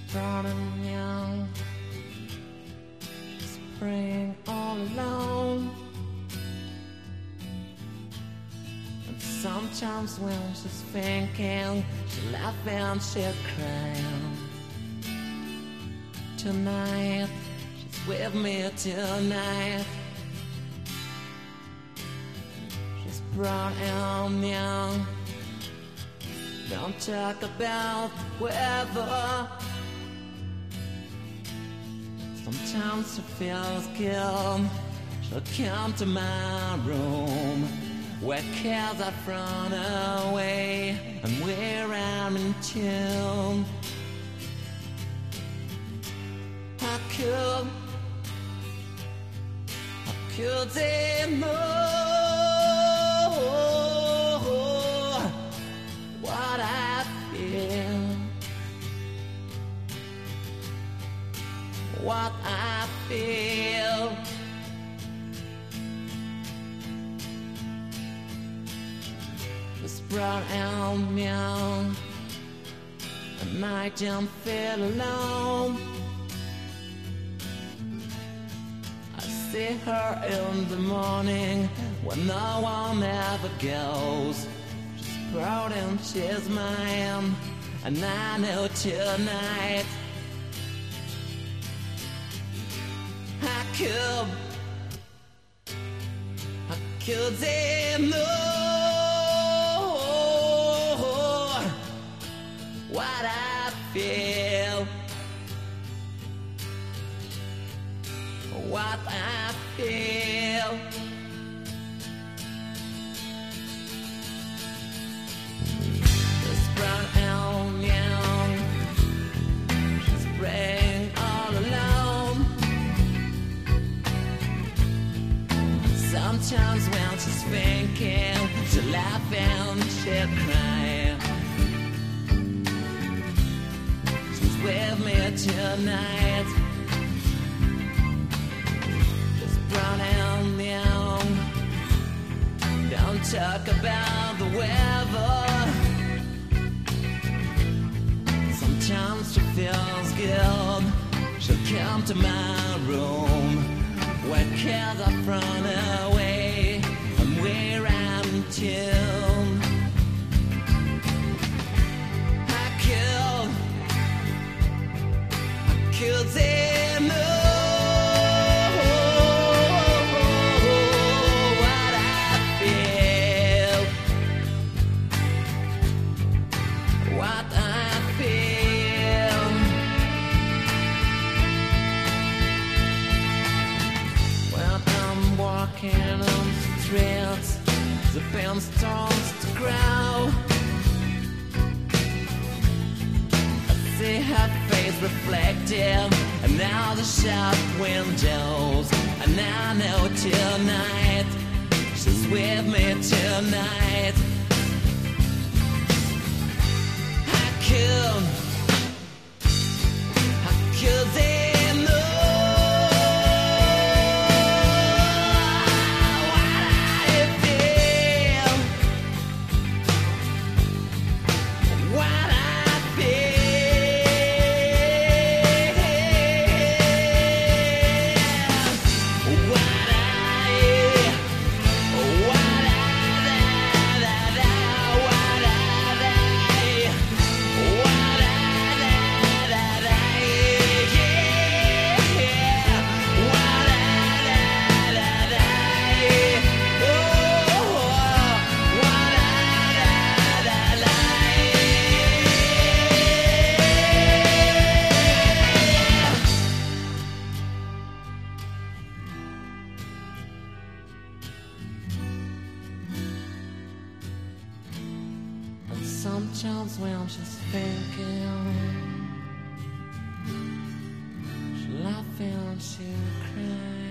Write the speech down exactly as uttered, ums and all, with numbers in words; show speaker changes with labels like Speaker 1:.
Speaker 1: brown and young, spring all alone. And sometimes when she's thinking, she'll laugh and she'll cry. Tonight, she's with me tonight. She's brown and young. Don't talk about weather. Sometimes she feels guilt. She'll come to my room where cares are thrown away and where I'm in tune. How could, how could they know what I feel, what I feel? It's brown and young, and I don't feel alone. I see her in the morning when no one ever goes. Proud and she's mine, and I know tonight I could, I could they know what I feel, what I feel. Brown and young, she's praying all alone. Sometimes when she's thinking, she'll laugh and she'll cry. She's with me tonight. She's brown and young. Don't talk about the weather. Sometimes she feels good. She'll come to my room where cares are thrown away and where I'm in tune. I could, I could say no. Walking on the streets, the pen starts to growl. I see her face reflected, and now the shop windows. And I know tonight she's with me tonight. I could, I could they sometimes when she's thinking, she'll laugh and she'll cry.